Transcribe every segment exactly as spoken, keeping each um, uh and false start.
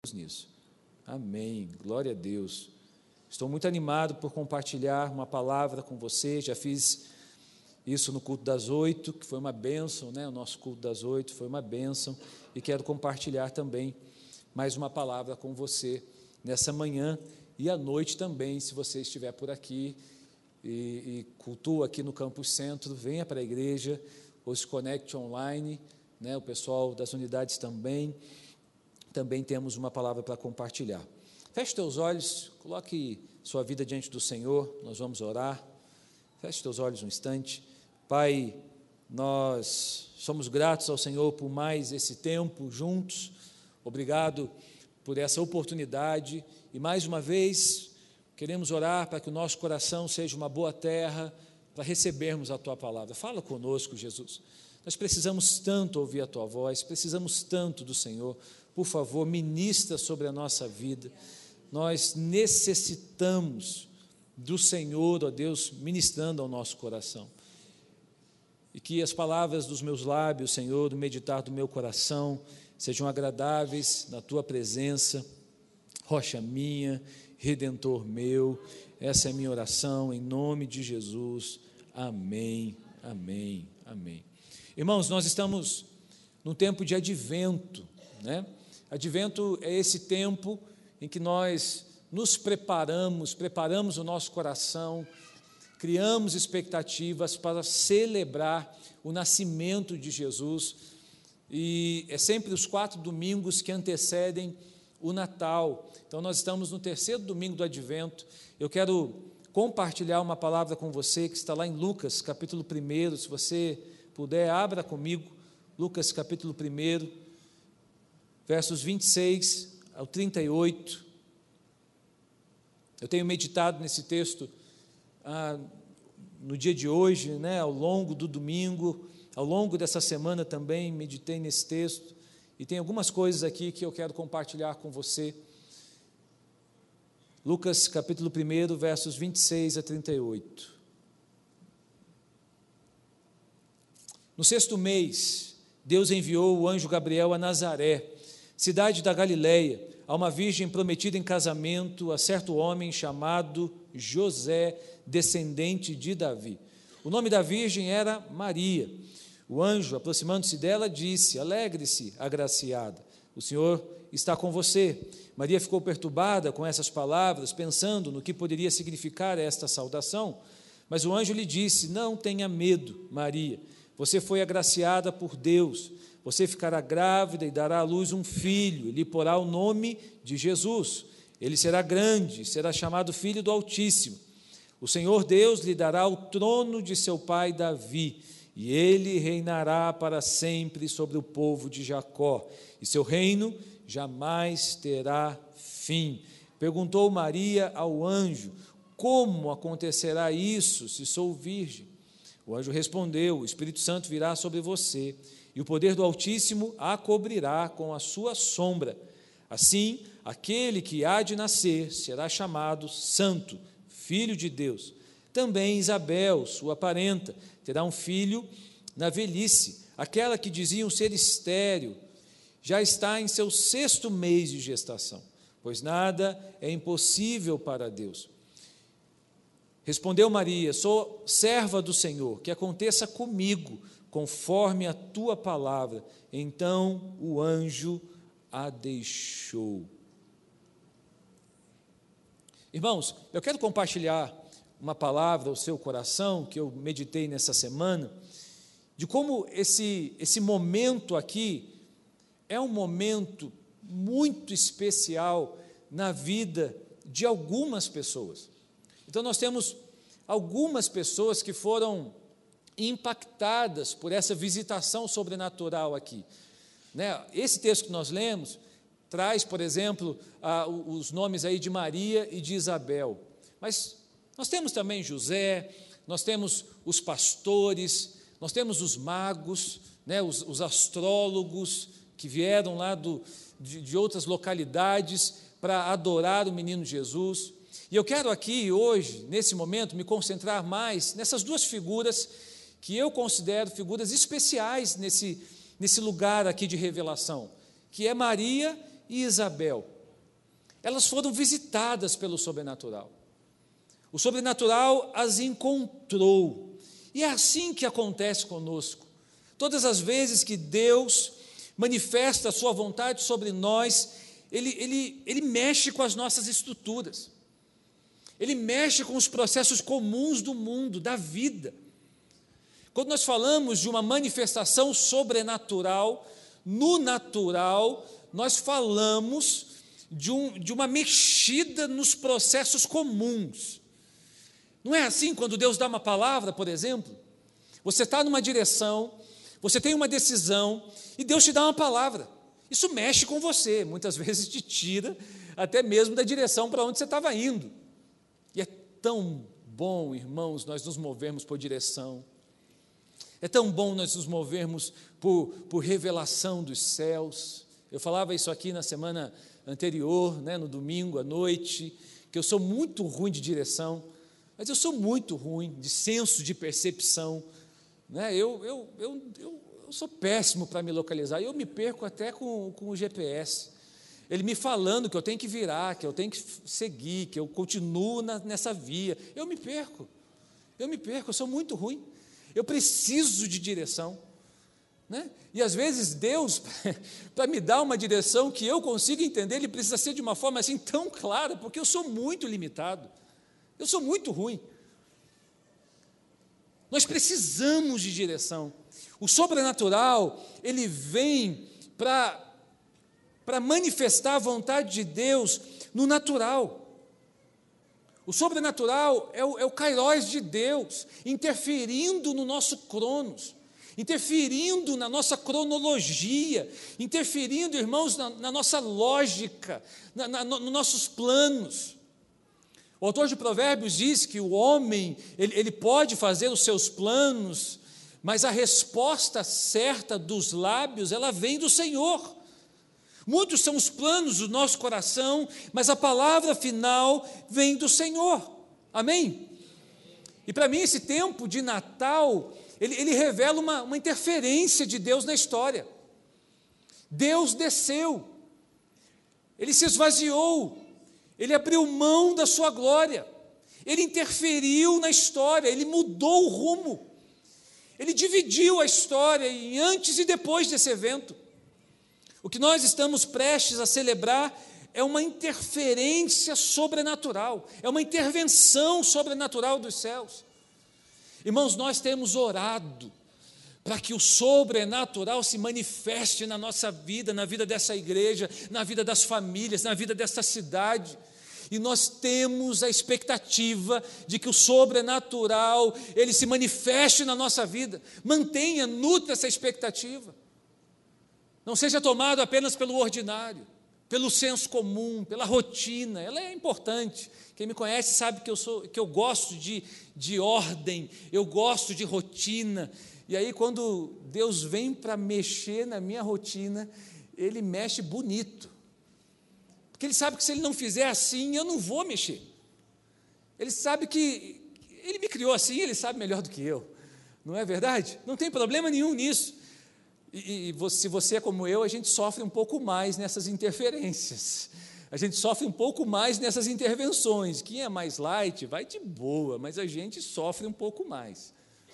nisso. Amém, glória a Deus. Estou muito animado por compartilhar uma palavra com você. Já fiz isso no culto das oito, que foi uma bênção, né? O nosso culto das oito foi uma bênção, e quero compartilhar também mais uma palavra com você nessa manhã e à noite também, se você estiver por aqui e, e cultua aqui no Campus Centro, venha para a igreja ou se conecte online, né? O pessoal das unidades também, também temos uma palavra para compartilhar. Feche teus olhos, coloque sua vida diante do Senhor, nós vamos orar. Feche teus olhos um instante. Pai, nós somos gratos ao Senhor por mais esse tempo juntos. Obrigado por essa oportunidade e mais uma vez queremos orar para que o nosso coração seja uma boa terra para recebermos a Tua palavra. Fala conosco, Jesus. Nós precisamos tanto ouvir a Tua voz, precisamos tanto do Senhor. Por favor, ministra sobre a nossa vida. Nós necessitamos do Senhor, ó Deus, ministrando ao nosso coração. E que as palavras dos meus lábios, Senhor, do meditar do meu coração, sejam agradáveis na Tua presença, rocha minha, Redentor meu. Essa é a minha oração, em nome de Jesus. Amém, amém, amém. Irmãos, nós estamos num tempo de advento, né? Advento é esse tempo em que nós nos preparamos, preparamos o nosso coração, criamos expectativas para celebrar o nascimento de Jesus, e é sempre os quatro domingos que antecedem o Natal. Então nós estamos no terceiro domingo do Advento. Eu quero compartilhar uma palavra com você que está lá em Lucas, capítulo um, se você puder, abra comigo, Lucas capítulo um, versos vinte e seis ao trinta e oito, eu tenho meditado nesse texto ah, no dia de hoje, né, ao longo do domingo, ao longo dessa semana também meditei nesse texto, e tem algumas coisas aqui que eu quero compartilhar com você. Lucas capítulo um, versos vinte e seis a trinta e oito. No sexto mês, Deus enviou o anjo Gabriel a Nazaré, cidade da Galileia, a uma virgem prometida em casamento a certo homem chamado José, descendente de Davi. O nome da virgem era Maria. O anjo, aproximando-se dela, disse: alegre-se, agraciada, o Senhor está com você. Maria ficou perturbada com essas palavras, pensando no que poderia significar esta saudação, mas o anjo lhe disse: não tenha medo, Maria, você foi agraciada por Deus. Você ficará grávida e dará à luz um filho, e lhe porá o nome de Jesus. Ele será grande, será chamado Filho do Altíssimo. O Senhor Deus lhe dará o trono de seu pai Davi, e ele reinará para sempre sobre o povo de Jacó, e seu reino jamais terá fim. Perguntou Maria ao anjo: como acontecerá isso, se sou virgem? O anjo respondeu: o Espírito Santo virá sobre você, e o poder do Altíssimo a cobrirá com a sua sombra. Assim, aquele que há de nascer será chamado Santo, Filho de Deus. Também Isabel, sua parenta, terá um filho na velhice. Aquela que diziam ser estéril já está em seu sexto mês de gestação, pois nada é impossível para Deus. Respondeu Maria: sou serva do Senhor, que aconteça comigo conforme a tua palavra. Então o anjo a deixou. Irmãos, eu quero compartilhar uma palavra ao seu coração, que eu meditei nessa semana, de como esse, esse momento aqui é um momento muito especial na vida de algumas pessoas. Então nós temos algumas pessoas que foram impactadas por essa visitação sobrenatural aqui, né? Esse texto que nós lemos traz, por exemplo, ah, os nomes aí de Maria e de Isabel, mas nós temos também José, nós temos os pastores, nós temos os magos, né, os, os astrólogos que vieram lá do, de, de outras localidades para adorar o menino Jesus. E eu quero aqui hoje, nesse momento, me concentrar mais nessas duas figuras que eu considero figuras especiais nesse, nesse lugar aqui de revelação, que é Maria e Isabel. elas foram visitadas pelo sobrenatural. O sobrenatural as encontrou. E é assim que acontece conosco. Todas as vezes que Deus manifesta a sua vontade sobre nós, Ele, ele, ele mexe com as nossas estruturas. Ele mexe com os processos comuns do mundo, da vida. Quando nós falamos de uma manifestação sobrenatural, no natural, nós falamos de, um, de uma mexida nos processos comuns. Não é assim quando Deus dá uma palavra, por exemplo? Você está numa direção, você tem uma decisão, e Deus te dá uma palavra. Isso mexe com você, muitas vezes te tira até mesmo da direção para onde você estava indo. E é tão bom, irmãos, nós nos movermos por direção. É tão bom nós nos movermos por, por revelação dos céus. Eu falava isso aqui na semana anterior, né, no domingo à noite, que eu sou muito ruim de direção, mas eu sou muito ruim de senso de percepção. Né? Eu, eu, eu, eu, eu sou péssimo para me localizar, eu me perco até com, com o G P S. Ele me falando que eu tenho que virar, que eu tenho que seguir, que eu continuo na, nessa via. Eu me perco, eu me perco, eu sou muito ruim. Eu preciso de direção. Né? E às vezes Deus, para me dar uma direção que eu consiga entender, Ele precisa ser de uma forma assim tão clara, porque eu sou muito limitado, eu sou muito ruim. Nós precisamos de direção. O sobrenatural, ele vem para para manifestar a vontade de Deus no natural. O sobrenatural é o, é o kairós de Deus, interferindo no nosso cronos, interferindo na nossa cronologia, interferindo, irmãos, na, na nossa lógica, na, na, nos nossos planos. O autor de Provérbios diz que o homem, ele, ele pode fazer os seus planos, mas a resposta certa dos lábios, ela vem do Senhor. Muitos são os planos do nosso coração, mas a palavra final vem do Senhor. Amém? E para mim esse tempo de Natal, ele, ele revela uma, uma interferência de Deus na história. Deus desceu, Ele se esvaziou, Ele abriu mão da sua glória, Ele interferiu na história, Ele mudou o rumo, Ele dividiu a história em antes e depois desse evento. O que nós estamos prestes a celebrar é uma interferência sobrenatural, é uma intervenção sobrenatural dos céus. Irmãos, nós temos orado para que o sobrenatural se manifeste na nossa vida, na vida dessa igreja, na vida das famílias, na vida dessa cidade. E nós temos a expectativa de que o sobrenatural, ele se manifeste na nossa vida. Mantenha, nutra essa expectativa. Não seja tomado apenas pelo ordinário, pelo senso comum, pela rotina. Ela é importante. Quem me conhece sabe que eu, sou, que eu gosto de, de ordem, eu gosto de rotina. E aí, quando Deus vem para mexer na minha rotina, Ele mexe bonito. Porque Ele sabe que se Ele não fizer assim, eu não vou mexer. Ele sabe que Ele me criou assim, Ele sabe melhor do que eu. Não é verdade? Não tem problema nenhum nisso. E, e se você é como eu, a gente sofre um pouco mais nessas interferências. A gente sofre um pouco mais nessas intervenções. Quem é mais light, vai de boa, mas a gente sofre um pouco mais.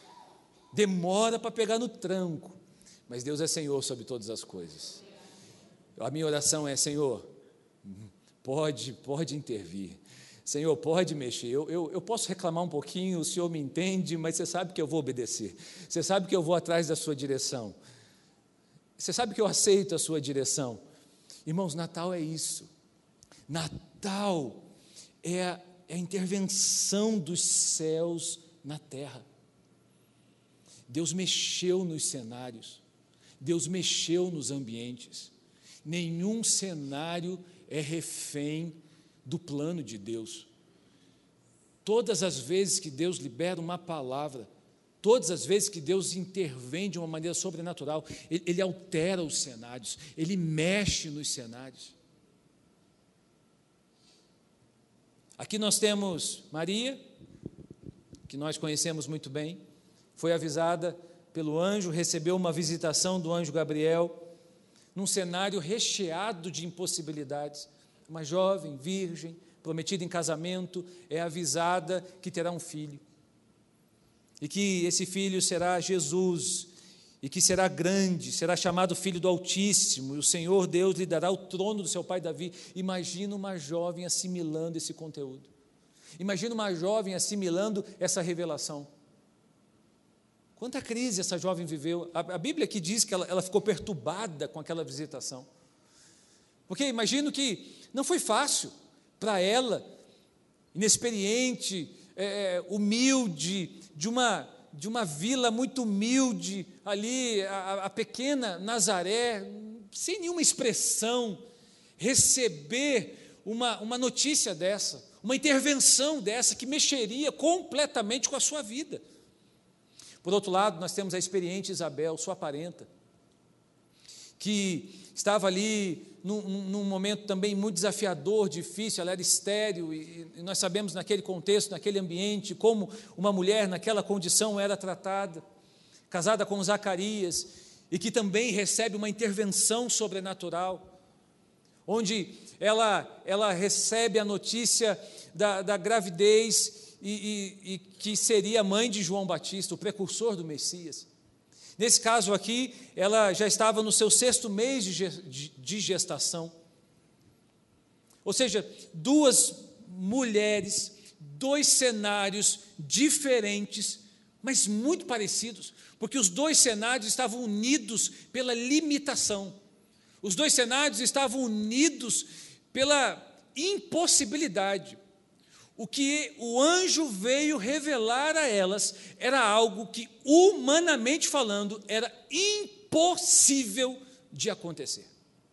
Demora para pegar no tranco, mas Deus é Senhor sobre todas as coisas. A minha oração é: Senhor, pode, pode intervir. Senhor, pode mexer. Eu, eu, eu posso reclamar um pouquinho, o Senhor me entende, mas você sabe que eu vou obedecer. Você sabe que eu vou atrás da sua direção. Você sabe que eu aceito a sua direção. Irmãos, Natal é isso. Natal é a, é a intervenção dos céus na terra. Deus mexeu nos cenários, Deus mexeu nos ambientes. Nenhum cenário é refém do plano de Deus. Todas as vezes que Deus libera uma palavra, todas as vezes que Deus intervém de uma maneira sobrenatural, Ele, ele altera os cenários, Ele mexe nos cenários. Aqui nós temos Maria, que nós conhecemos muito bem, foi avisada pelo anjo, recebeu uma visitação do anjo Gabriel, num cenário recheado de impossibilidades, uma jovem virgem, prometida em casamento, é avisada que terá um filho. E que esse filho será Jesus, e que será grande, será chamado Filho do Altíssimo, e o Senhor Deus lhe dará o trono do seu pai Davi. Imagina uma jovem assimilando esse conteúdo. Imagina uma jovem assimilando essa revelação. Quanta crise essa jovem viveu. A, a Bíblia aqui diz que ela, ela ficou perturbada com aquela visitação. Porque imagino que não foi fácil para ela, inexperiente, é, humilde, de uma, de uma vila muito humilde, ali, a, a pequena Nazaré, sem nenhuma expressão, receber uma, uma notícia dessa, uma intervenção dessa, que mexeria completamente com a sua vida. Por outro lado, nós temos a experiente Isabel, sua parenta, que estava ali num, num momento também muito desafiador, difícil. Ela era estéril, e, e nós sabemos naquele contexto, naquele ambiente, como uma mulher naquela condição era tratada, casada com Zacarias, e que também recebe uma intervenção sobrenatural, onde ela, ela recebe a notícia da, da gravidez, e, e, e que seria mãe de João Batista, o precursor do Messias. Nesse caso aqui, ela já estava no seu sexto mês de gestação. Ou seja, duas mulheres, dois cenários diferentes, mas muito parecidos, porque os dois cenários estavam unidos pela limitação. Os dois cenários estavam unidos pela impossibilidade. O que o anjo veio revelar a elas era algo que, humanamente falando, era impossível de acontecer.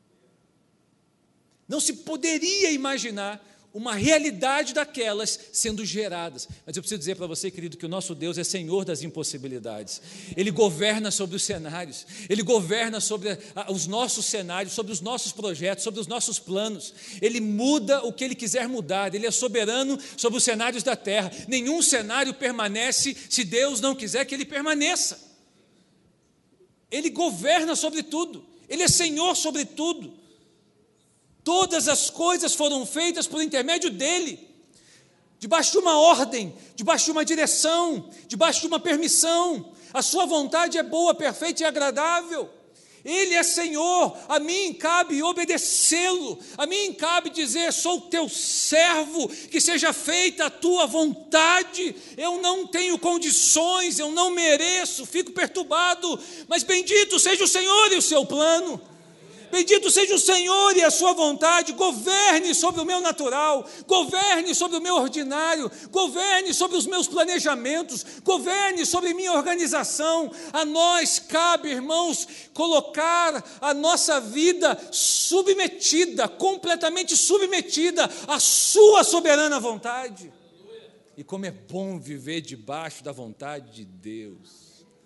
Não se poderia imaginar uma realidade daquelas sendo geradas. Mas eu preciso dizer para você, querido, que o nosso Deus é Senhor das impossibilidades. Ele governa sobre os cenários, Ele governa sobre os nossos cenários, sobre os nossos projetos, sobre os nossos planos. Ele muda o que Ele quiser mudar. Ele é soberano sobre os cenários da terra. Nenhum cenário permanece se Deus não quiser que ele permaneça. Ele governa sobre tudo, Ele é Senhor sobre tudo. Todas as coisas foram feitas por intermédio dEle, debaixo de uma ordem, debaixo de uma direção, debaixo de uma permissão. A sua vontade é boa, perfeita e agradável. Ele é Senhor, a mim cabe obedecê-lo, a mim cabe dizer: sou teu servo, que seja feita a tua vontade. Eu não tenho condições, eu não mereço, fico perturbado, mas bendito seja o Senhor e o seu plano. Bendito seja o Senhor e a sua vontade. Governe sobre o meu natural, governe sobre o meu ordinário, governe sobre os meus planejamentos, governe sobre minha organização. A nós cabe, irmãos, colocar a nossa vida submetida, completamente submetida à sua soberana vontade. E como é bom viver debaixo da vontade de Deus.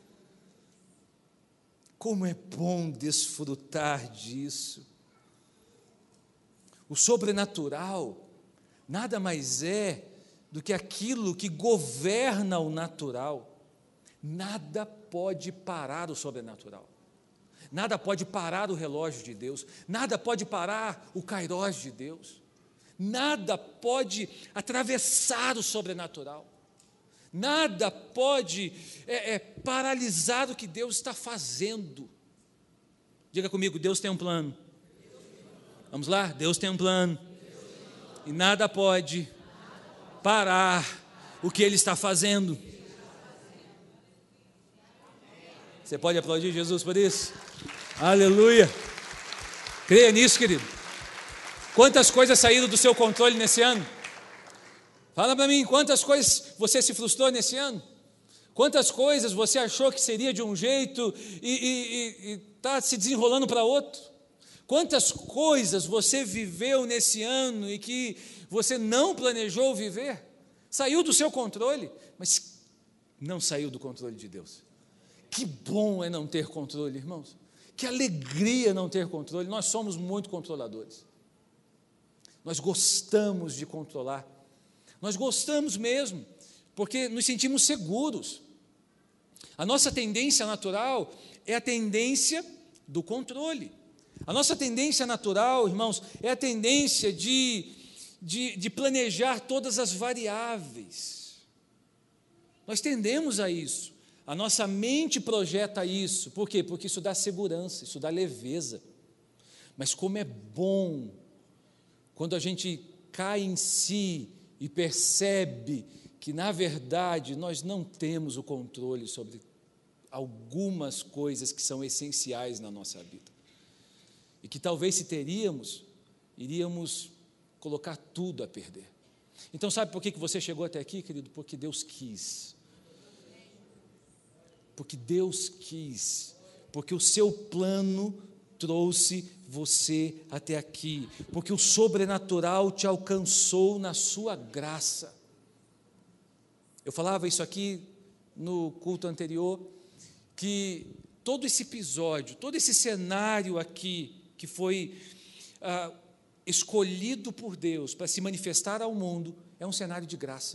Como é bom desfrutar disso. O sobrenatural nada mais é do que aquilo que governa o natural. Nada pode parar o sobrenatural. Nada pode parar o relógio de Deus. Nada pode parar o kairós de Deus. Nada pode atravessar o sobrenatural. Nada pode é, é, paralisar o que Deus está fazendo. Diga comigo: Deus tem um plano. Vamos lá? Deus tem um plano. E nada pode parar o que Ele está fazendo. Você pode aplaudir Jesus por isso? Aleluia! Creia nisso, querido. Quantas coisas saíram do seu controle nesse ano? Fala para mim, quantas coisas você se frustrou nesse ano? Quantas coisas você achou que seria de um jeito e está se desenrolando para outro? Quantas coisas você viveu nesse ano e que você não planejou viver? Saiu do seu controle, mas não saiu do controle de Deus. Que bom é não ter controle, irmãos. Que alegria não ter controle. Nós somos muito controladores. Nós gostamos de controlar. Nós gostamos mesmo, porque nos sentimos seguros. A nossa tendência natural é a tendência do controle. A nossa tendência natural, irmãos, é a tendência de, de, de planejar todas as variáveis. Nós tendemos a isso. A nossa mente projeta isso. Por quê? Porque isso dá segurança, isso dá leveza. Mas como é bom quando a gente cai em si e percebe que, na verdade, nós não temos o controle sobre algumas coisas que são essenciais na nossa vida. E que talvez, se teríamos, iríamos colocar tudo a perder. Então, sabe por que você chegou até aqui, querido? Porque Deus quis. Porque Deus quis. Porque o seu plano trouxe você até aqui. Porque o sobrenatural te alcançou na sua graça. Eu falava isso aqui no culto anterior, que todo esse episódio, todo esse cenário aqui, que foi ah, escolhido por Deus para se manifestar ao mundo, é um cenário de graça.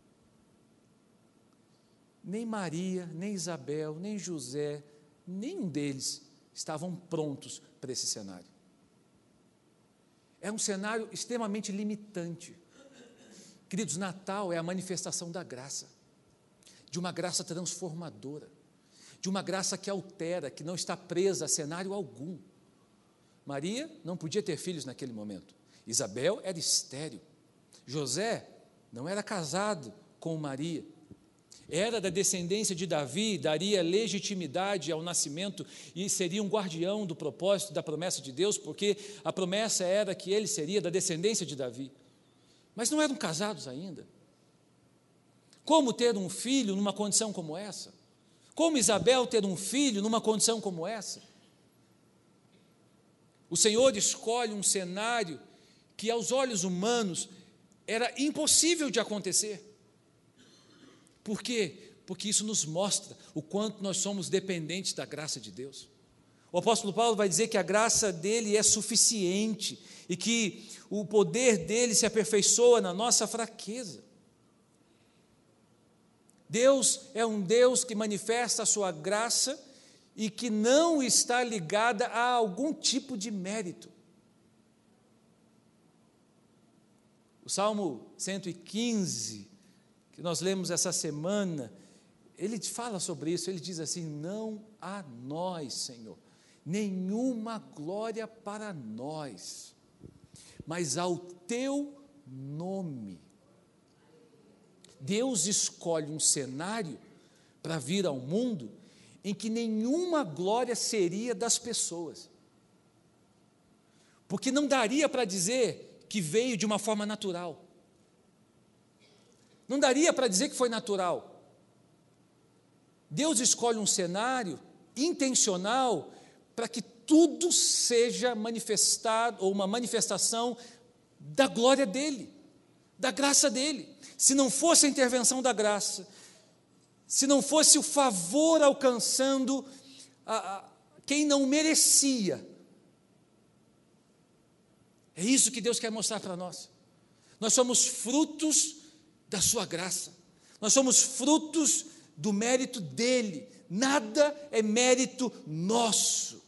Nem Maria, nem Isabel, nem José, nenhum deles estavam prontos para esse cenário. É um cenário extremamente limitante. Queridos, Natal é a manifestação da graça, de uma graça transformadora, de uma graça que altera, que não está presa a cenário algum. Maria não podia ter filhos naquele momento. Isabel era estéril. José não era casado com Maria. Era da descendência de Davi, daria legitimidade ao nascimento e seria um guardião do propósito, da promessa de Deus, porque a promessa era que ele seria da descendência de Davi. Mas não eram casados ainda. Como ter um filho numa condição como essa? Como Isabel ter um filho numa condição como essa? O Senhor escolhe um cenário que, aos olhos humanos, era impossível de acontecer. Por quê? Porque isso nos mostra o quanto nós somos dependentes da graça de Deus. O apóstolo Paulo vai dizer que a graça dele é suficiente e que o poder dele se aperfeiçoa na nossa fraqueza. Deus é um Deus que manifesta a sua graça e que não está ligada a algum tipo de mérito. O Salmo cento e quinze, que nós lemos essa semana, ele fala sobre isso, ele diz assim: não a nós, Senhor, nenhuma glória para nós, mas ao teu nome. Deus escolhe um cenário para vir ao mundo em que nenhuma glória seria das pessoas, porque não daria para dizer que veio de uma forma natural, não daria para dizer que foi natural. Deus escolhe um cenário intencional para que tudo seja manifestado, ou uma manifestação da glória dEle, da graça dEle. Se não fosse a intervenção da graça, se não fosse o favor alcançando a, a, quem não merecia, é isso que Deus quer mostrar para nós. Nós somos frutos da sua graça, nós somos frutos do mérito dEle, nada é mérito nosso.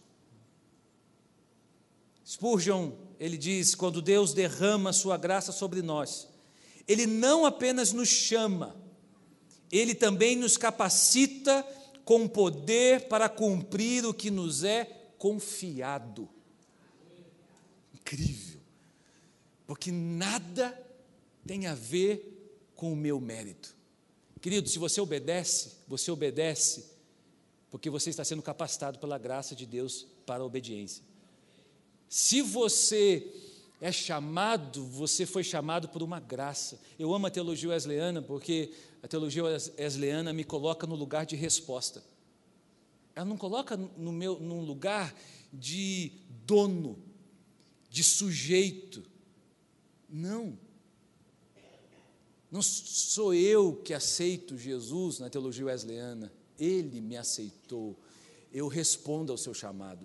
Spurgeon, ele diz, quando Deus derrama a sua graça sobre nós, Ele não apenas nos chama, Ele também nos capacita com poder para cumprir o que nos é confiado. Incrível, porque nada tem a ver com o meu mérito. Querido, se você obedece, você obedece porque você está sendo capacitado pela graça de Deus para a obediência. Se você é chamado, você foi chamado por uma graça. Eu amo a teologia wesleyana porque a teologia wesleyana me coloca no lugar de resposta. Ela não coloca no meu, num lugar de dono, de sujeito. Não. Não sou eu que aceito Jesus na teologia wesleyana. Ele me aceitou. Eu respondo ao seu chamado.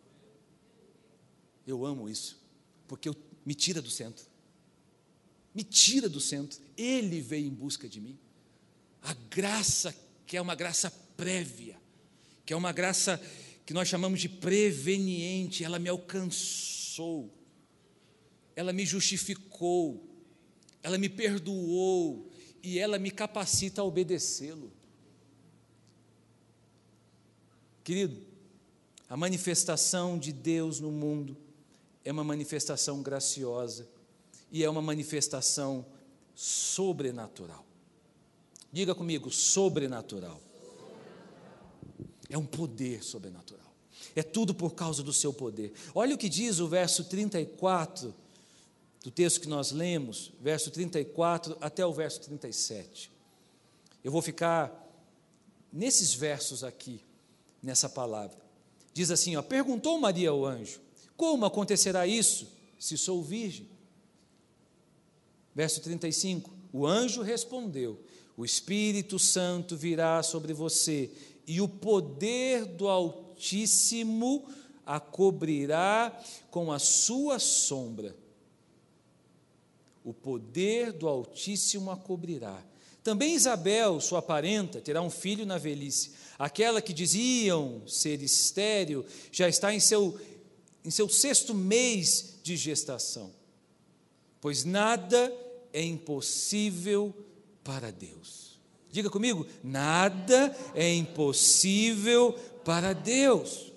Eu amo isso, porque eu, me tira do centro, me tira do centro, Ele veio em busca de mim. A graça, que é uma graça prévia, que é uma graça que nós chamamos de preveniente, ela me alcançou, ela me justificou, ela me perdoou e ela me capacita a obedecê-lo. Querido, a manifestação de Deus no mundo é uma manifestação graciosa e é uma manifestação sobrenatural. Diga comigo, sobrenatural. É um poder sobrenatural. É tudo por causa do seu poder. Olha o que diz o verso trinta e quatro do texto que nós lemos, verso trinta e quatro até o verso trinta e sete. Eu vou ficar nesses versos aqui, nessa palavra. Diz assim, ó, perguntou Maria ao anjo, como acontecerá isso, se sou virgem? Verso trinta e cinco, o anjo respondeu, o Espírito Santo virá sobre você, e o poder do Altíssimo a cobrirá com a sua sombra. O poder do Altíssimo a cobrirá. Também Isabel, sua parenta, terá um filho na velhice. Aquela que diziam ser estéril, já está em seu, em seu sexto mês de gestação. Pois nada é impossível para Deus. Diga comigo, nada é impossível para Deus.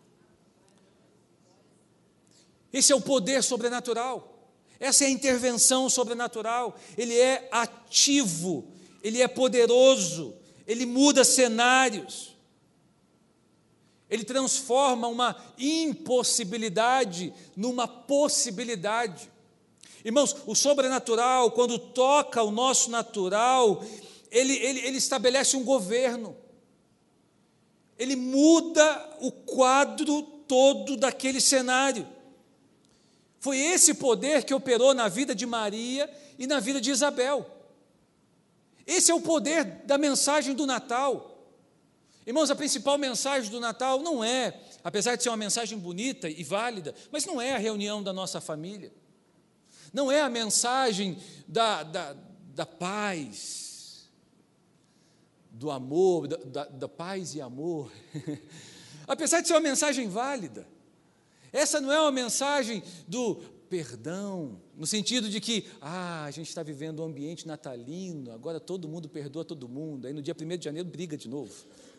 Esse é o poder sobrenatural. Essa é a intervenção sobrenatural. Ele é ativo, ele é poderoso, ele muda cenários, ele transforma uma impossibilidade numa possibilidade. Irmãos, o sobrenatural, quando toca o nosso natural, ele, ele, ele estabelece um governo, ele muda o quadro todo daquele cenário. Foi esse poder que operou na vida de Maria e na vida de Isabel. Esse é o poder da mensagem do Natal. Irmãos, a principal mensagem do Natal não é, apesar de ser uma mensagem bonita e válida, mas não é a reunião da nossa família. Não é a mensagem da, da, da paz, do amor, da, da, da paz e amor. Apesar de ser uma mensagem válida, essa não é uma mensagem do perdão, no sentido de que, ah, a gente está vivendo um ambiente natalino, agora todo mundo perdoa todo mundo, aí no dia primeiro de janeiro briga de novo.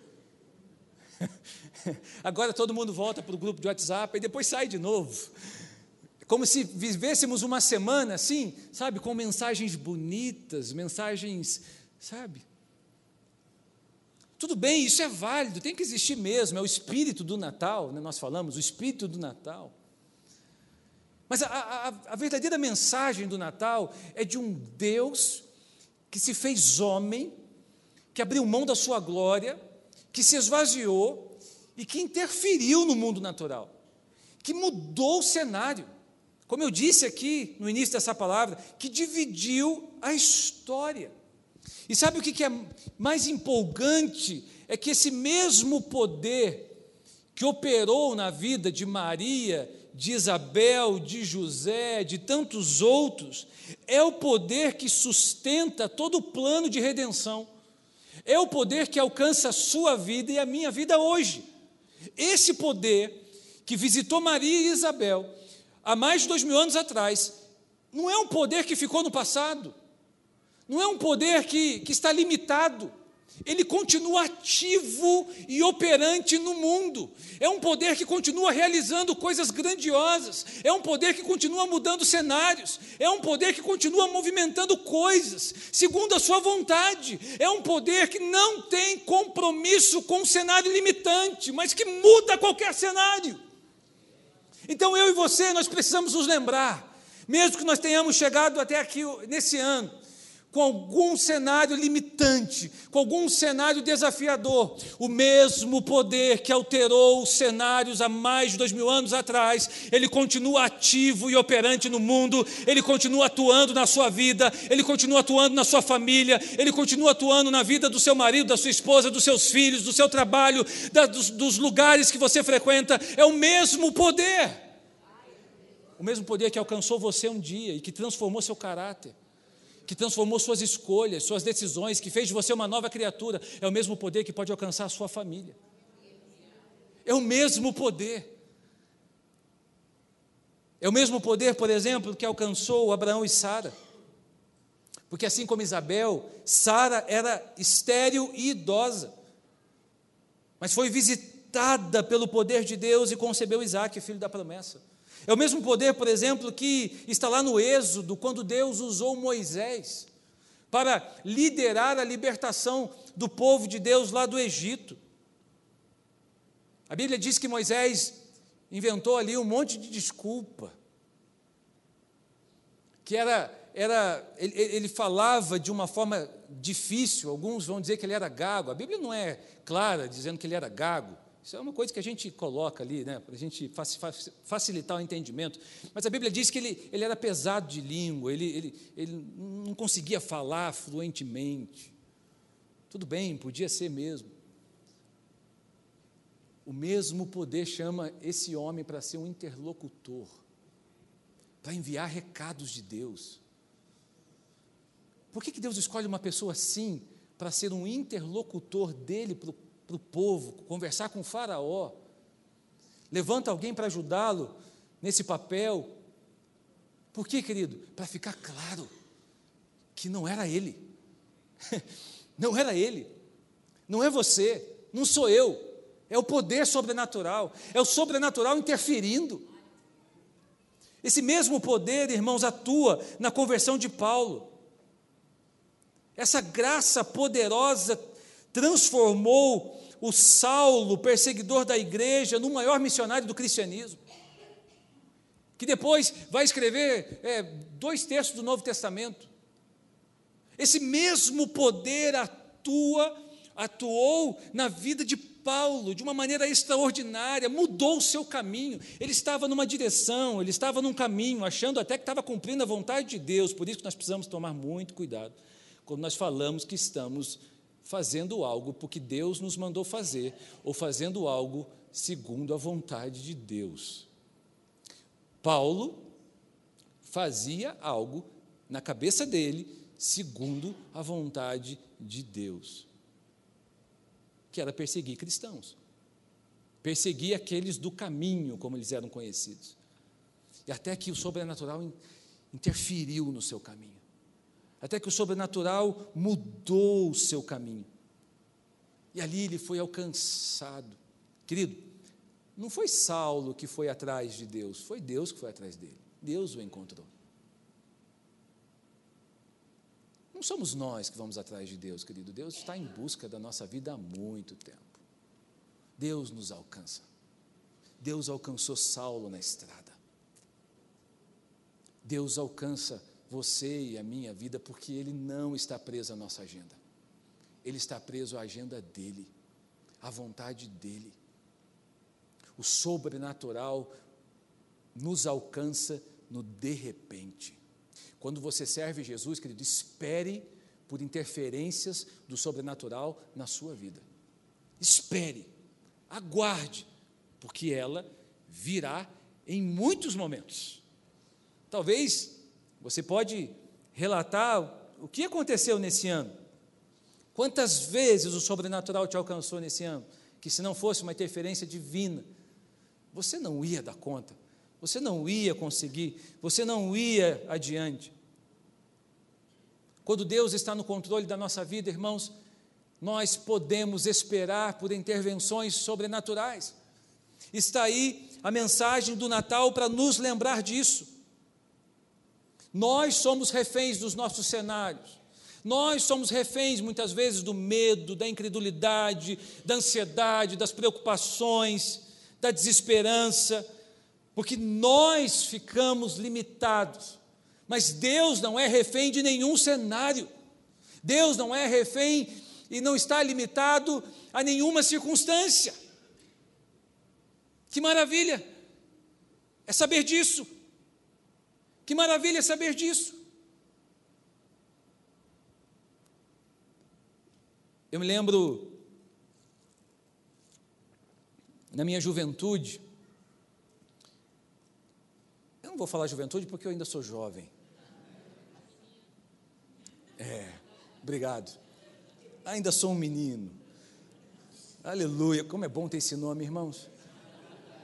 Agora todo mundo volta para o grupo de WhatsApp e depois sai de novo. Como se vivêssemos uma semana assim, sabe, com mensagens bonitas, mensagens, sabe? Tudo bem, isso é válido, tem que existir mesmo, é o espírito do Natal, né, nós falamos, o espírito do Natal. Mas a, a, a verdadeira mensagem do Natal é de um Deus que se fez homem, que abriu mão da sua glória, que se esvaziou e que interferiu no mundo natural, que mudou o cenário. Como eu disse aqui no início dessa palavra, que dividiu a história. E sabe o que é mais empolgante? É que esse mesmo poder que operou na vida de Maria, de Isabel, de José, de tantos outros, é o poder que sustenta todo o plano de redenção. É o poder que alcança a sua vida e a minha vida hoje. Esse poder que visitou Maria e Isabel há mais de dois mil anos atrás, não é um poder que ficou no passado, não é um poder que, que está limitado, ele continua ativo e operante no mundo, é um poder que continua realizando coisas grandiosas, é um poder que continua mudando cenários, é um poder que continua movimentando coisas, segundo a sua vontade, é um poder que não tem compromisso com um cenário limitante, mas que muda qualquer cenário. Então eu e você, nós precisamos nos lembrar, mesmo que nós tenhamos chegado até aqui nesse ano, com algum cenário limitante, com algum cenário desafiador, o mesmo poder que alterou os cenários há mais de dois mil anos atrás, ele continua ativo e operante no mundo, ele continua atuando na sua vida, ele continua atuando na sua família, ele continua atuando na vida do seu marido, da sua esposa, dos seus filhos, do seu trabalho, da, dos, dos lugares que você frequenta, é o mesmo poder, o mesmo poder que alcançou você um dia e que transformou seu caráter, que transformou suas escolhas, suas decisões, que fez de você uma nova criatura, é o mesmo poder que pode alcançar a sua família. É o mesmo poder. É o mesmo poder, por exemplo, que alcançou Abraão e Sara. Porque assim como Isabel, Sara era estéril e idosa, mas foi visitada pelo poder de Deus e concebeu Isaque, filho da promessa. É o mesmo poder, por exemplo, que está lá no Êxodo, quando Deus usou Moisés para liderar a libertação do povo de Deus lá do Egito. A Bíblia diz que Moisés inventou ali um monte de desculpa, que era, era ele, ele falava de uma forma difícil, alguns vão dizer que ele era gago. A Bíblia não é clara dizendo que ele era gago, isso é uma coisa que a gente coloca ali, né, para a gente facilitar o entendimento, mas a Bíblia diz que ele, ele era pesado de língua, ele, ele, ele não conseguia falar fluentemente. Tudo bem, podia ser mesmo. O mesmo poder chama esse homem para ser um interlocutor, para enviar recados de Deus. Por que que Deus escolhe uma pessoa assim para ser um interlocutor dele para o povo, conversar com o faraó? Levanta alguém para ajudá-lo nesse papel. Por quê, querido? Para ficar claro que não era ele. Não era ele. Não é você, não sou eu. É o poder sobrenatural, é o sobrenatural interferindo. Esse mesmo poder, irmãos, atua na conversão de Paulo. Essa graça poderosa transformou o Saulo, perseguidor da igreja, no maior missionário do cristianismo, que depois vai escrever é, dois terços do Novo Testamento. Esse mesmo poder atua, atuou na vida de Paulo, de uma maneira extraordinária, mudou o seu caminho. Ele estava numa direção, ele estava num caminho, achando até que estava cumprindo a vontade de Deus. Por isso que nós precisamos tomar muito cuidado quando nós falamos que estamos fazendo algo porque Deus nos mandou fazer, ou fazendo algo segundo a vontade de Deus. Paulo fazia algo na cabeça dele, segundo a vontade de Deus, que era perseguir cristãos, perseguir aqueles do caminho, como eles eram conhecidos, e até que o sobrenatural interferiu no seu caminho, até que o sobrenatural mudou o seu caminho, e ali ele foi alcançado. Querido, não foi Saulo que foi atrás de Deus, foi Deus que foi atrás dele, Deus o encontrou. Não somos nós que vamos atrás de Deus, querido. Deus está em busca da nossa vida há muito tempo. Deus nos alcança. Deus alcançou Saulo na estrada. Deus alcança você e a minha vida porque Ele não está preso à nossa agenda. Ele está preso à agenda dEle, à vontade dEle. O sobrenatural nos alcança no de repente. Quando você serve Jesus, querido, espere por interferências do sobrenatural na sua vida. Espere, aguarde, porque ela virá em muitos momentos. Talvez você pode relatar o que aconteceu nesse ano. Quantas vezes o sobrenatural te alcançou nesse ano, que se não fosse uma interferência divina, você não ia dar conta. Você não ia conseguir, você não ia adiante. Quando Deus está no controle da nossa vida, irmãos, nós podemos esperar por intervenções sobrenaturais. Está aí a mensagem do Natal para nos lembrar disso. Nós somos reféns dos nossos cenários. Nós somos reféns, muitas vezes, do medo, da incredulidade, da ansiedade, das preocupações, da desesperança, porque nós ficamos limitados, mas Deus não é refém de nenhum cenário, Deus não é refém e não está limitado a nenhuma circunstância. Que maravilha é saber disso, que maravilha é saber disso. Eu me lembro, na minha juventude, eu não vou falar juventude porque eu ainda sou jovem. É, obrigado. Ainda sou um menino. Aleluia, como é bom ter esse nome, irmãos.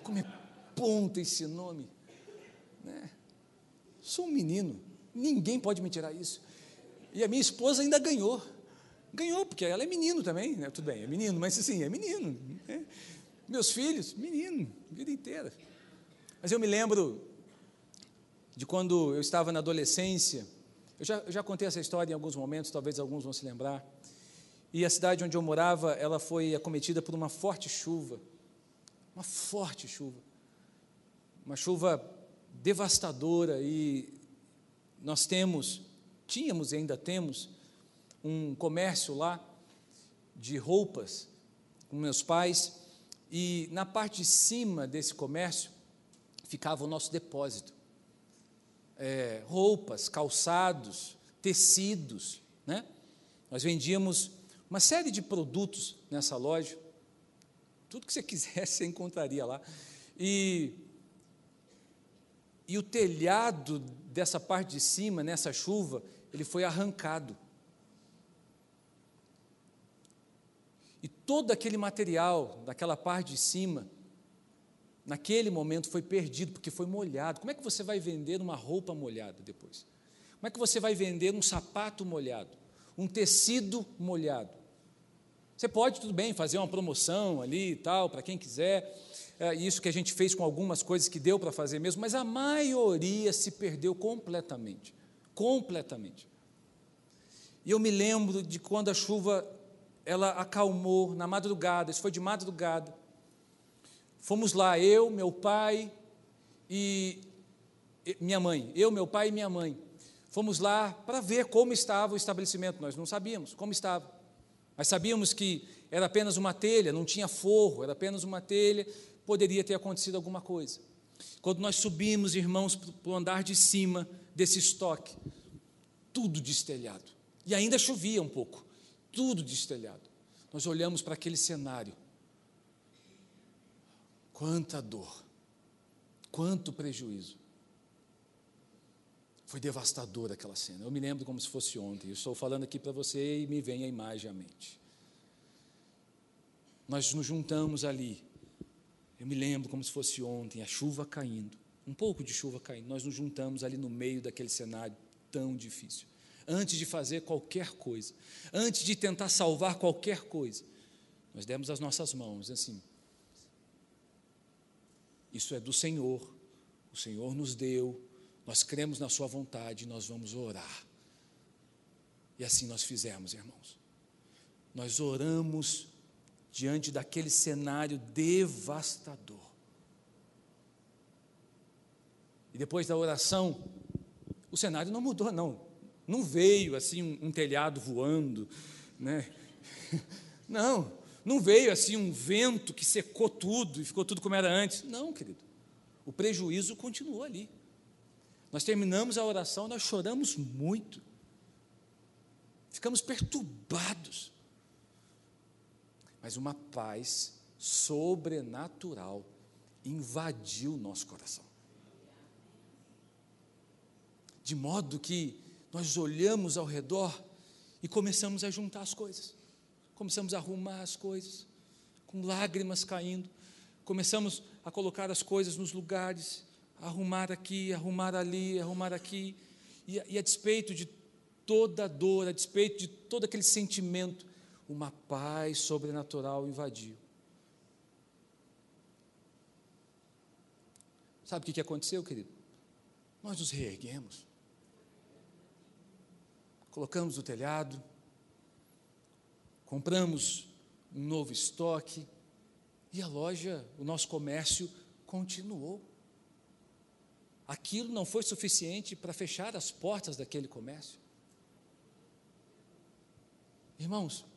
Como é ponta esse nome, né? Sou um menino, ninguém pode me tirar isso. E a minha esposa ainda ganhou, ganhou, porque ela é menino também, né? Tudo bem, é menino, mas sim, é menino, né? Meus filhos, menino, a vida inteira. Mas eu me lembro de quando eu estava na adolescência, eu já, eu já contei essa história em alguns momentos, talvez alguns vão se lembrar, e a cidade onde eu morava, ela foi acometida por uma forte chuva, uma forte chuva, uma chuva devastadora, e nós temos, tínhamos e ainda temos, um comércio lá, de roupas, com meus pais, e na parte de cima desse comércio, ficava o nosso depósito, é, roupas, calçados, tecidos, né? Nós vendíamos uma série de produtos nessa loja, tudo que você quisesse você encontraria lá, e, e o telhado dessa parte de cima, nessa chuva, ele foi arrancado, e todo aquele material daquela parte de cima, naquele momento foi perdido, porque foi molhado. Como é que você vai vender uma roupa molhada depois? Como é que você vai vender um sapato molhado? Um tecido molhado? Você pode, tudo bem, fazer uma promoção ali e tal, para quem quiser, é isso que a gente fez com algumas coisas que deu para fazer mesmo, mas a maioria se perdeu completamente, completamente. E eu me lembro de quando a chuva, ela acalmou na madrugada, isso foi de madrugada, fomos lá, eu, meu pai e minha mãe, eu, meu pai e minha mãe, fomos lá para ver como estava o estabelecimento. Nós não sabíamos como estava, mas sabíamos que era apenas uma telha, não tinha forro, era apenas uma telha, poderia ter acontecido alguma coisa. Quando nós subimos, irmãos, para o andar de cima desse estoque, tudo destelhado, e ainda chovia um pouco, tudo destelhado. Nós olhamos para aquele cenário, quanta dor, quanto prejuízo. Foi devastadora aquela cena. Eu me lembro como se fosse ontem. Eu estou falando aqui para você e me vem a imagem à mente. Nós nos juntamos ali. Eu me lembro como se fosse ontem, a chuva caindo, um pouco de chuva caindo. Nós nos juntamos ali no meio daquele cenário tão difícil. Antes de fazer qualquer coisa, antes de tentar salvar qualquer coisa, nós demos as nossas mãos, assim, isso é do Senhor, o Senhor nos deu, nós cremos na sua vontade, nós vamos orar. E assim nós fizemos, irmãos. Nós oramos diante daquele cenário devastador. E depois da oração, o cenário não mudou, não. Não veio assim um, um telhado voando, né? Não, não veio assim um vento que secou tudo e ficou tudo como era antes. Não, querido. O prejuízo continuou ali. Nós terminamos a oração, nós choramos muito. Ficamos perturbados. Mas uma paz sobrenatural invadiu o nosso coração. De modo que nós olhamos ao redor e começamos a juntar as coisas. Começamos a arrumar as coisas, com lágrimas caindo. Começamos a colocar as coisas nos lugares, arrumar aqui, arrumar ali, arrumar aqui. E, e a despeito de toda a dor, a despeito de todo aquele sentimento, uma paz sobrenatural invadiu. Sabe o que aconteceu, querido? Nós nos reerguemos. Colocamos o telhado, compramos um novo estoque, e a loja, o nosso comércio continuou. Aquilo não foi suficiente para fechar as portas daquele comércio. Irmãos,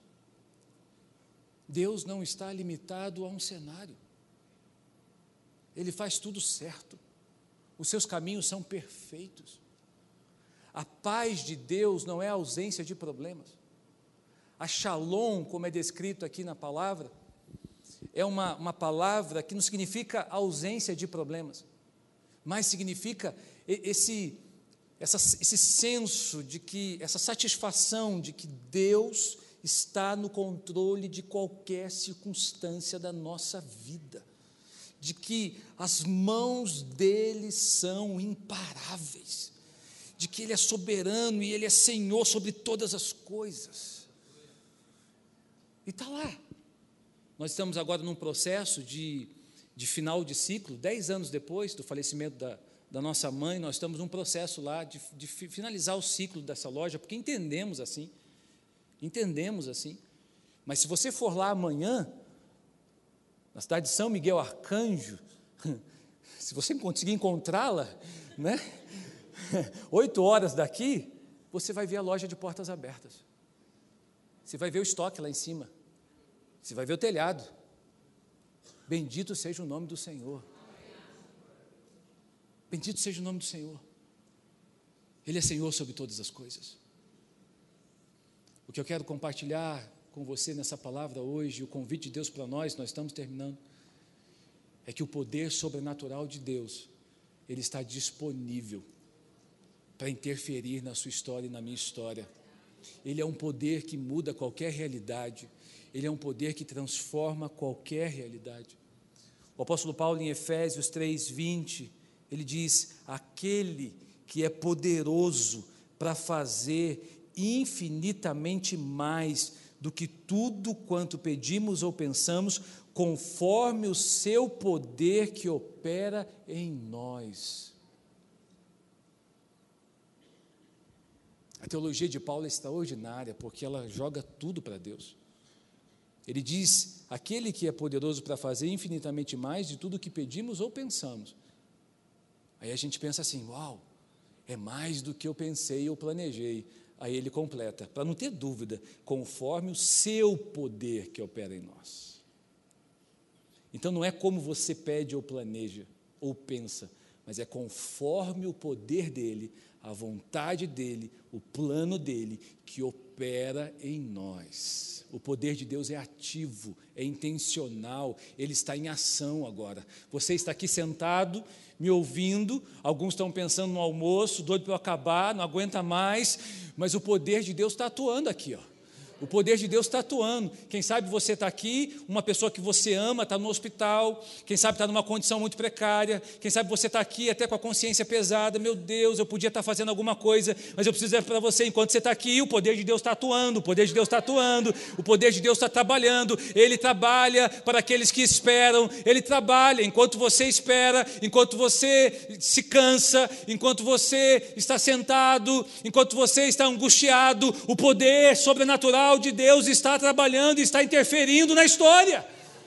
Deus não está limitado a um cenário. Ele faz tudo certo. Os seus caminhos são perfeitos. A paz de Deus não é a ausência de problemas. A shalom, como é descrito aqui na palavra, é uma, uma palavra que não significa ausência de problemas, mas significa esse, essa, esse senso de que, essa satisfação de que Deus está no controle de qualquer circunstância da nossa vida, de que as mãos dele são imparáveis, de que ele é soberano e ele é Senhor sobre todas as coisas. E está lá. Nós estamos agora num processo de, de final de ciclo, dez anos depois do falecimento da, da nossa mãe, nós estamos num processo lá de, de finalizar o ciclo dessa loja, porque entendemos assim, entendemos assim. Mas se você for lá amanhã, na cidade de São Miguel Arcanjo, se você conseguir encontrá-la, né, oito horas daqui, você vai ver a loja de portas abertas. Você vai ver o estoque lá em cima. Você vai ver o telhado. Bendito seja o nome do Senhor. Bendito seja o nome do Senhor. Ele é Senhor sobre todas as coisas. O que eu quero compartilhar com você nessa palavra hoje, o convite de Deus para nós, nós estamos terminando, é que o poder sobrenatural de Deus, ele está disponível para interferir na sua história e na minha história. Ele é um poder que muda qualquer realidade, ele é um poder que transforma qualquer realidade. O apóstolo Paulo, em Efésios três, vinte, ele diz: aquele que é poderoso para fazer infinitamente mais do que tudo quanto pedimos ou pensamos, conforme o seu poder que opera em nós. A teologia de Paulo é extraordinária, porque ela joga tudo para Deus. Ele diz: aquele que é poderoso para fazer infinitamente mais de tudo que pedimos ou pensamos. Aí a gente pensa assim: uau, é mais do que eu pensei ou planejei. Aí ele completa, para não ter dúvida, conforme o seu poder que opera em nós. Então não é como você pede ou planeja, ou pensa, mas é conforme o poder dele, a vontade dele, o plano dele, que opera em nós. O poder de Deus é ativo, é intencional, ele está em ação agora. Você está aqui sentado, me ouvindo, alguns estão pensando no almoço, doido para eu acabar, não aguenta mais, mas o poder de Deus está atuando aqui, ó. O poder de Deus está atuando. Quem sabe você está aqui, uma pessoa que você ama está no hospital, quem sabe está numa condição muito precária, quem sabe você está aqui até com a consciência pesada: meu Deus, eu podia estar fazendo alguma coisa, mas eu preciso dizer para você, enquanto você está aqui, o poder de Deus está atuando, o poder de Deus está atuando, o poder de Deus está trabalhando, ele trabalha para aqueles que esperam, ele trabalha enquanto você espera, enquanto você se cansa, enquanto você está sentado, enquanto você está angustiado, o poder sobrenatural de Deus está trabalhando e está interferindo na história.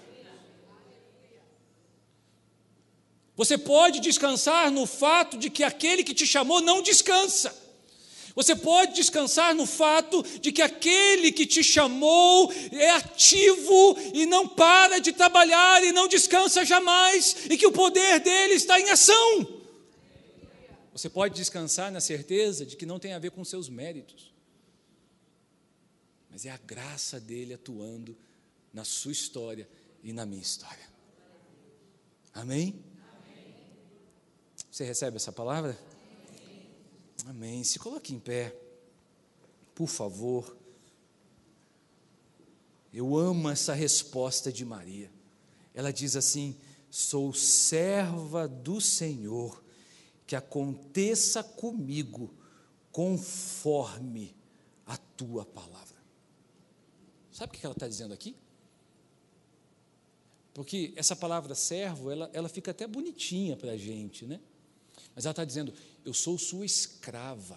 Você pode descansar no fato de que aquele que te chamou não descansa. Você pode descansar no fato de que aquele que te chamou é ativo e não para de trabalhar e não descansa jamais, e que o poder dele está em ação. Você pode descansar na certeza de que não tem a ver com seus méritos, mas é a graça dele atuando na sua história e na minha história. Amém? Amém. Você recebe essa palavra? Amém. Amém. Se coloque em pé, por favor. Eu amo essa resposta de Maria. Ela diz assim: sou serva do Senhor, que aconteça comigo conforme a tua palavra. Sabe o que ela está dizendo aqui? Porque essa palavra servo, ela, ela fica até bonitinha para a gente, né? Mas ela está dizendo: eu sou sua escrava.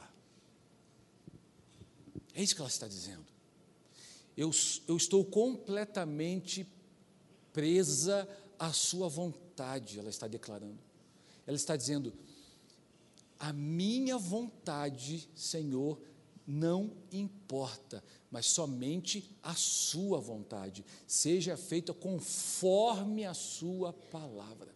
É isso que ela está dizendo. Eu, eu estou completamente presa à sua vontade, ela está declarando. Ela está dizendo: a minha vontade, Senhor, não importa, mas somente a sua vontade seja feita conforme a sua palavra.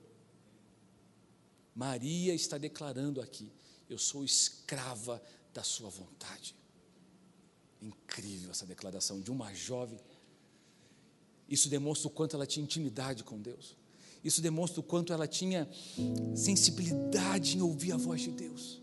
Maria está declarando aqui: eu sou escrava da sua vontade. Incrível essa declaração de uma jovem. Isso demonstra o quanto ela tinha intimidade com Deus. Isso demonstra o quanto ela tinha sensibilidade em ouvir a voz de Deus.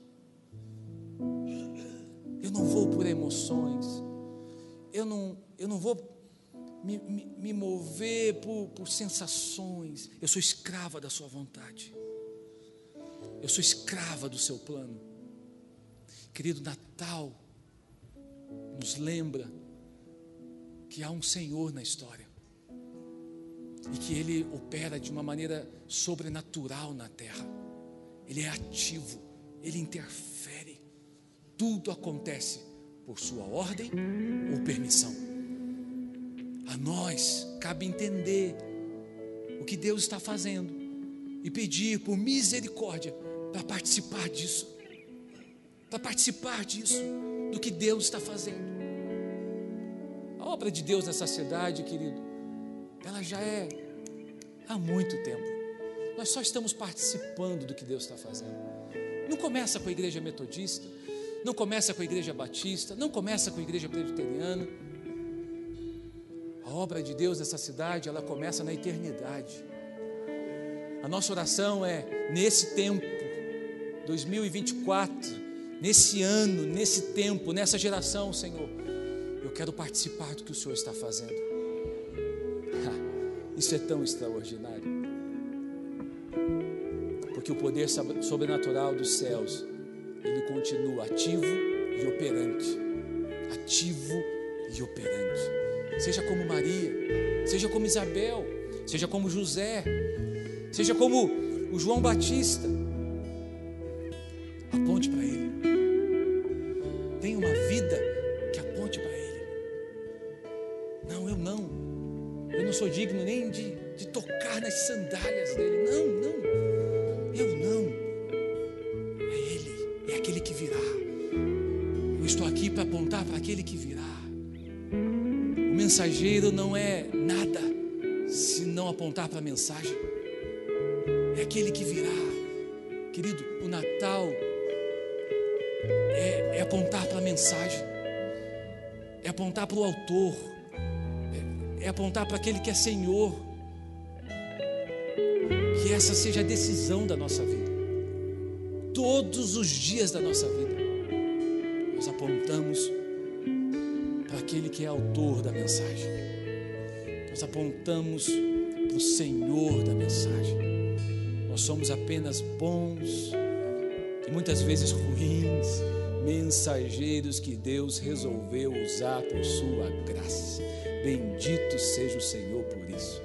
Eu não vou por emoções, eu não, eu não vou me, me, me mover por, por sensações. Eu sou escrava da sua vontade. Eu sou escrava do seu plano. Querido, Natal nos lembra que há um Senhor na história e que Ele opera de uma maneira sobrenatural na terra. Ele é ativo, Ele interfere. Tudo acontece por sua ordem ou permissão. A nós cabe entender o que Deus está fazendo e pedir por misericórdia para participar disso, para participar disso, do que Deus está fazendo. A obra de Deus nessa cidade, querido, ela já é há muito tempo. Nós só estamos participando do que Deus está fazendo. Não começa com a igreja metodista, não começa com a igreja batista, não começa com a igreja presbiteriana. A obra de Deus nessa cidade, ela começa na eternidade. A nossa oração é, nesse tempo, dois mil e vinte e quatro, nesse ano, nesse tempo, nessa geração, Senhor, eu quero participar do que o Senhor está fazendo. Isso é tão extraordinário, porque o poder sobrenatural dos céus, ele continua ativo e operante, ativo e operante. Seja como Maria, seja como Isabel, seja como José, seja como o João Batista, aponte para Ele. Tenha uma vida que aponte para Ele. Não, eu não. Eu não sou digno nem de, de tocar nas sandálias dele. Não, não. Eu não. É Ele, é aquele que virá. Eu estou aqui para apontar para aquele que virá. O mensageiro não é nada se não apontar para a mensagem. É aquele que virá. Querido, o Natal é, é apontar para a mensagem, é apontar para o autor, é, é apontar para aquele que é Senhor. Que essa seja a decisão da nossa vida. Todos os dias da nossa vida nós apontamos para aquele que é autor da mensagem. Nós apontamos para o Senhor da mensagem. Nós somos apenas bons e muitas vezes ruins mensageiros que Deus resolveu usar por sua graça. Bendito seja o Senhor por isso.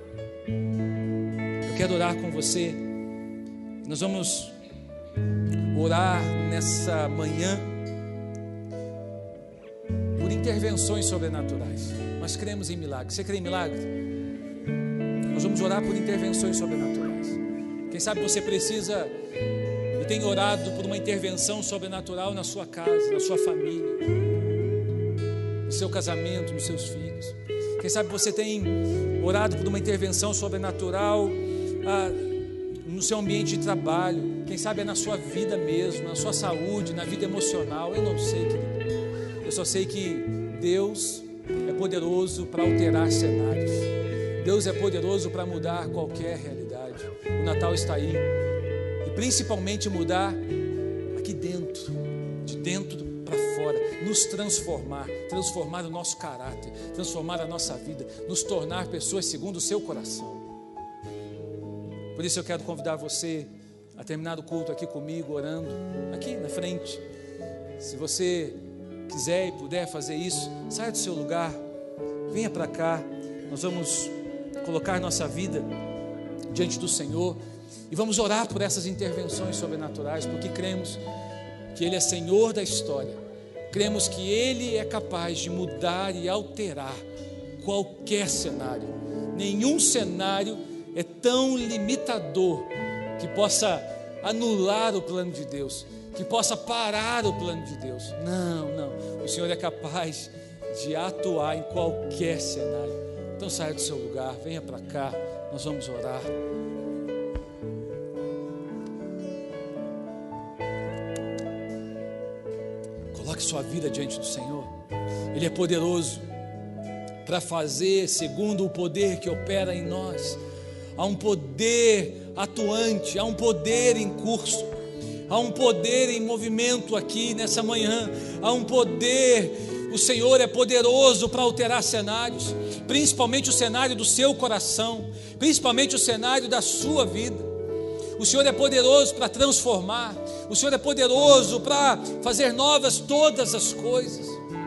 Eu quero orar com você. Nós vamos orar nessa manhã por intervenções sobrenaturais. Nós cremos em milagres. Você crê em milagre? Nós vamos orar por intervenções sobrenaturais. Quem sabe você precisa e tem orado por uma intervenção sobrenatural na sua casa, na sua família, no seu casamento, nos seus filhos. Quem sabe você tem orado por uma intervenção sobrenatural ah, no seu ambiente de trabalho. Quem sabe é na sua vida mesmo, na sua saúde, na vida emocional. Eu não sei, querido. Eu só sei que Deus é poderoso para alterar cenários. Deus é poderoso para mudar qualquer realidade. O Natal está aí. E principalmente mudar aqui dentro, de dentro para fora, nos transformar, transformar o nosso caráter, transformar a nossa vida, nos tornar pessoas segundo o seu coração. Por isso eu quero convidar você a terminar o culto aqui comigo, orando, aqui na frente. Se você quiser e puder fazer isso, saia do seu lugar, venha para cá. Nós vamos colocar nossa vida diante do Senhor e vamos orar por essas intervenções sobrenaturais, porque cremos que Ele é Senhor da história. Cremos que Ele é capaz de mudar e alterar qualquer cenário. Nenhum cenário é tão limitador que possa anular o plano de Deus, que possa parar o plano de Deus. Não, não. O Senhor é capaz de atuar em qualquer cenário. Então saia do seu lugar, venha para cá, nós vamos orar. Coloque sua vida diante do Senhor. Ele é poderoso para fazer segundo o poder que opera em nós. Há um poder atuante, há um poder em curso, há um poder em movimento aqui nessa manhã, há um poder O Senhor é poderoso para alterar cenários, principalmente o cenário do seu coração, principalmente o cenário da sua vida. O Senhor é poderoso para transformar, o Senhor é poderoso para fazer novas todas as coisas.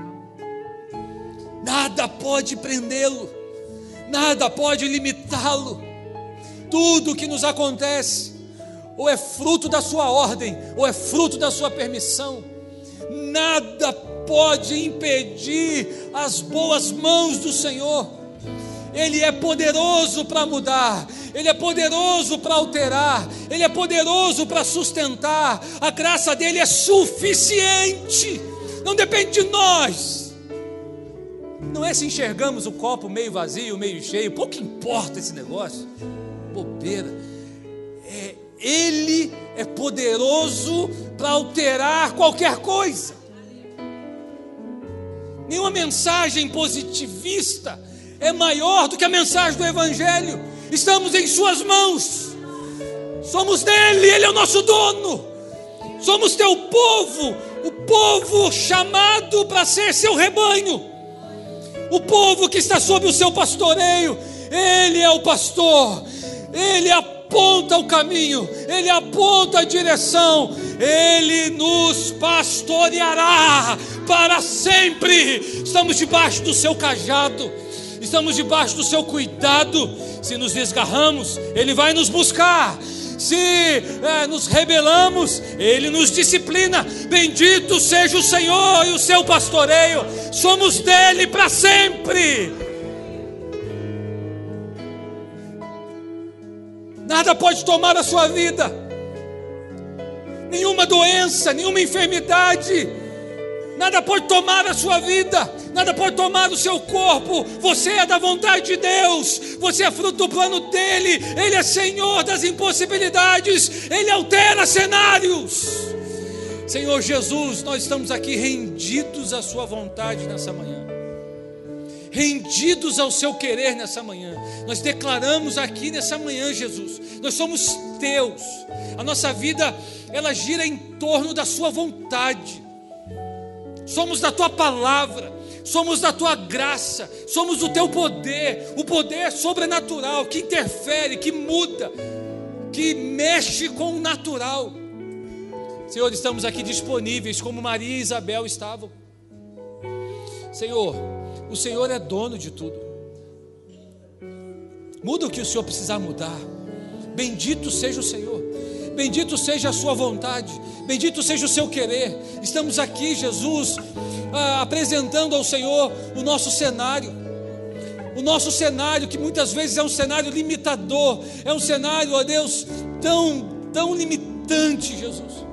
Nada pode prendê-lo, nada pode limitá-lo. Tudo que nos acontece, ou é fruto da sua ordem, ou é fruto da sua permissão. Nada pode impedir as boas mãos do Senhor. Ele é poderoso para mudar, Ele é poderoso para alterar, Ele é poderoso para sustentar. A graça dele é suficiente, não depende de nós. Não é se enxergamos o copo meio vazio, meio cheio, pouco importa esse negócio, bobeira. É, Ele é poderoso para alterar qualquer coisa. Nenhuma mensagem positivista é maior do que a mensagem do Evangelho. Estamos em suas mãos, somos dele, ele é o nosso dono. Somos teu povo, o povo chamado para ser seu rebanho, o povo que está sob o seu pastoreio. Ele é o pastor, ele aponta o caminho, ele aponta a direção, ele nos pastoreará para sempre. Estamos debaixo do seu cajado, estamos debaixo do seu cuidado. Se nos desgarramos, ele vai nos buscar. Se é, nos rebelamos, ele nos disciplina. Bendito seja o Senhor e o seu pastoreio, somos dele para sempre. Nada pode tomar a sua vida, nenhuma doença, nenhuma enfermidade, nada pode tomar a sua vida, nada pode tomar o seu corpo. Você é da vontade de Deus, você é fruto do plano dele, ele é Senhor das impossibilidades, ele altera cenários. Senhor Jesus, nós estamos aqui rendidos à sua vontade nessa manhã, rendidos ao seu querer nessa manhã. Nós declaramos aqui nessa manhã, Jesus, nós somos teus, a nossa vida ela gira em torno da sua vontade, somos da tua palavra, somos da tua graça, somos do teu poder, o poder sobrenatural que interfere, que muda, que mexe com o natural. Senhor, estamos aqui disponíveis como Maria e Isabel estavam. Senhor, o Senhor é dono de tudo. Muda o que o Senhor precisar mudar. Bendito seja o Senhor, bendito seja a sua vontade, bendito seja o seu querer. Estamos aqui, Jesus, ah, apresentando ao Senhor o nosso cenário, o nosso cenário que muitas vezes é um cenário limitador, é um cenário, ó Deus, tão, tão limitante, Jesus.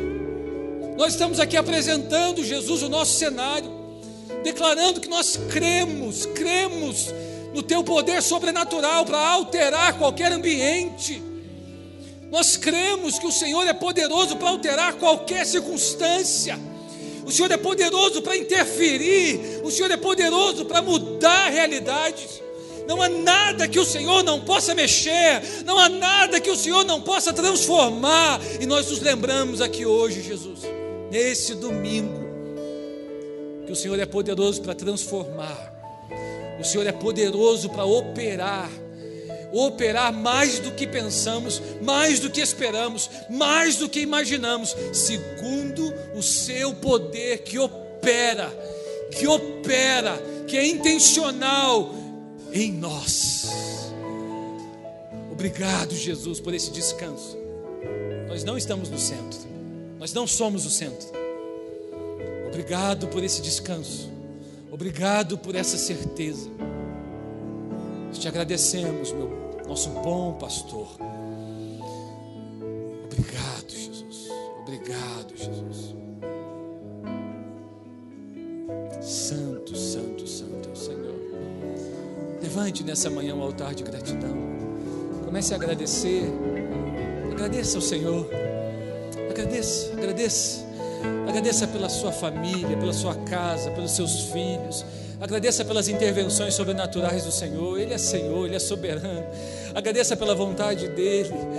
Nós estamos aqui apresentando, Jesus, o nosso cenário, declarando que nós cremos, cremos no teu poder sobrenatural para alterar qualquer ambiente. Nós cremos que o Senhor é poderoso para alterar qualquer circunstância. O Senhor é poderoso para interferir, o Senhor é poderoso para mudar realidades. Não há nada que o Senhor não possa mexer, não há nada que o Senhor não possa transformar. E nós nos lembramos aqui hoje, Jesus, nesse domingo, que o Senhor é poderoso para transformar, o Senhor é poderoso para operar, operar mais do que pensamos, mais do que esperamos, mais do que imaginamos, segundo o seu poder que opera, que opera, que é intencional em nós. Obrigado, Jesus, por esse descanso. Nós não estamos no centro, nós não somos o centro. Obrigado por esse descanso, obrigado por essa certeza. Nós te agradecemos, meu, nosso bom pastor. Obrigado, Jesus, obrigado, Jesus. Santo, santo, santo é o Senhor. Levante nessa manhã um altar de gratidão, comece a agradecer, agradeça ao Senhor, agradeça, agradeça. Agradeça pela sua família, pela sua casa, pelos seus filhos. Agradeça pelas intervenções sobrenaturais do Senhor. Ele é Senhor, Ele é soberano. Agradeça pela vontade dEle.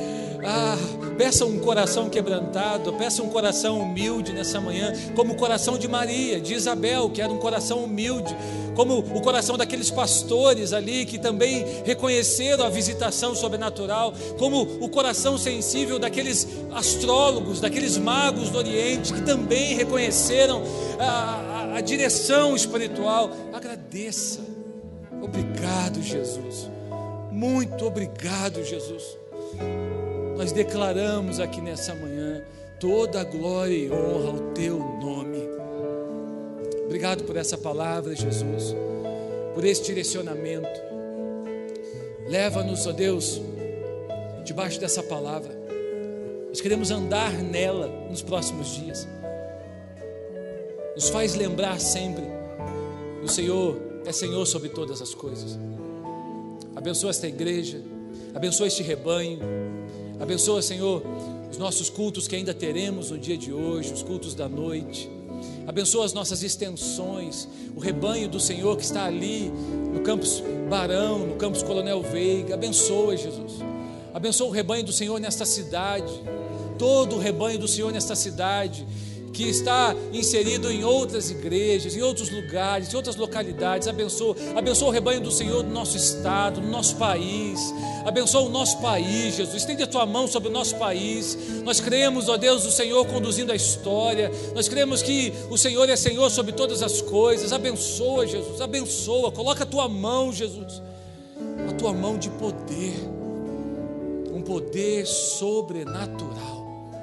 Ah, peça um coração quebrantado, peça um coração humilde nessa manhã, como o coração de Maria, de Isabel, que era um coração humilde, como o coração daqueles pastores ali, que também reconheceram a visitação sobrenatural, como o coração sensível daqueles astrólogos, daqueles magos do Oriente, que também reconheceram a, a, a direção espiritual. Agradeça. Obrigado, Jesus. Muito obrigado, Jesus. Nós declaramos aqui nessa manhã toda a glória e honra ao teu nome. Obrigado por essa palavra, Jesus, por esse direcionamento. Leva-nos, ó Deus, debaixo dessa palavra. Nós queremos andar nela nos próximos dias. Nos faz lembrar sempre que o Senhor é Senhor sobre todas as coisas. Abençoa esta igreja, abençoa este rebanho, abençoa, Senhor, os nossos cultos que ainda teremos no dia de hoje, os cultos da noite. Abençoa as nossas extensões, o rebanho do Senhor que está ali no campus Barão, no campus Coronel Veiga. Abençoa, Jesus. Abençoa o rebanho do Senhor nesta cidade, todo o rebanho do Senhor nesta cidade, que está inserido em outras igrejas, em outros lugares, em outras localidades. Abençoa, abençoa o rebanho do Senhor no nosso estado, no nosso país. Abençoa o nosso país, Jesus. Estende a tua mão sobre o nosso país. Nós cremos, ó Deus, o Senhor conduzindo a história. Nós cremos que o Senhor é Senhor sobre todas as coisas. Abençoa, Jesus, abençoa. Coloca a tua mão, Jesus, a tua mão de poder, um poder sobrenatural.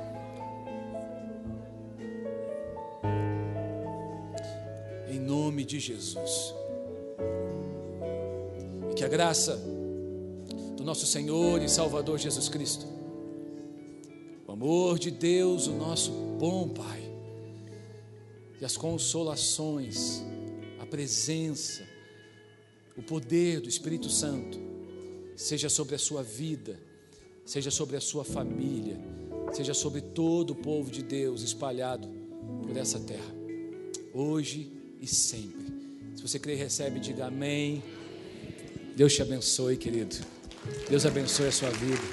Em nome de Jesus. E que a graça do nosso Senhor e Salvador Jesus Cristo, o amor de Deus, o nosso bom Pai, e as consolações, a presença, o poder do Espírito Santo, seja sobre a sua vida, seja sobre a sua família, seja sobre todo o povo de Deus espalhado por essa terra, hoje e sempre. Se você crê e recebe, diga amém. Deus te abençoe, querido. Deus abençoe a sua vida.